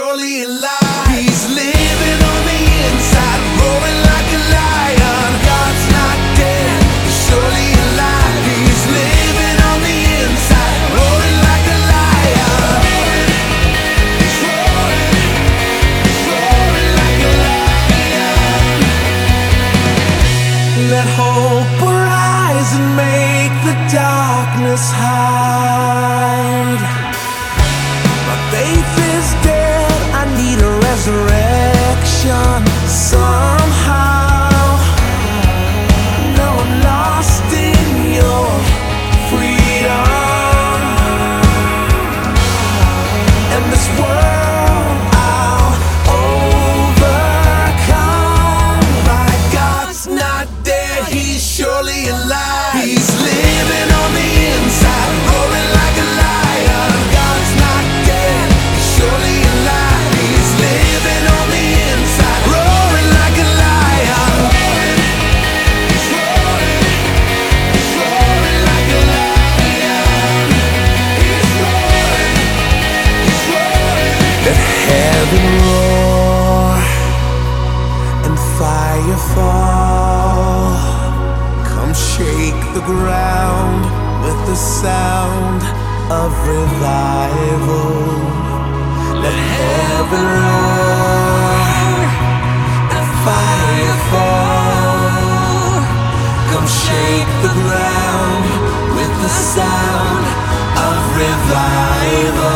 surely alive. He's living on the inside, roaring like a lion. God's not dead, he's surely alive. He's living on the inside, roaring like a lion. He's roaring like a lion. Let hope arise and make the darkness hide. My faith is dead, I need a resurrection somehow. Now I'm lost in your freedom, and this world I'll overcome. My God's not dead, he's surely alive. He's living on the inside, roaring like a lion. God's not dead, he's surely alive. He's living on the inside, roaring like a lion. He's roaring like a lion. He's roaring. Let heaven roar and fire fall. Come shake the ground with the sound of revival. Let heaven roar and fire fall. Come shake the ground with the sound of revival.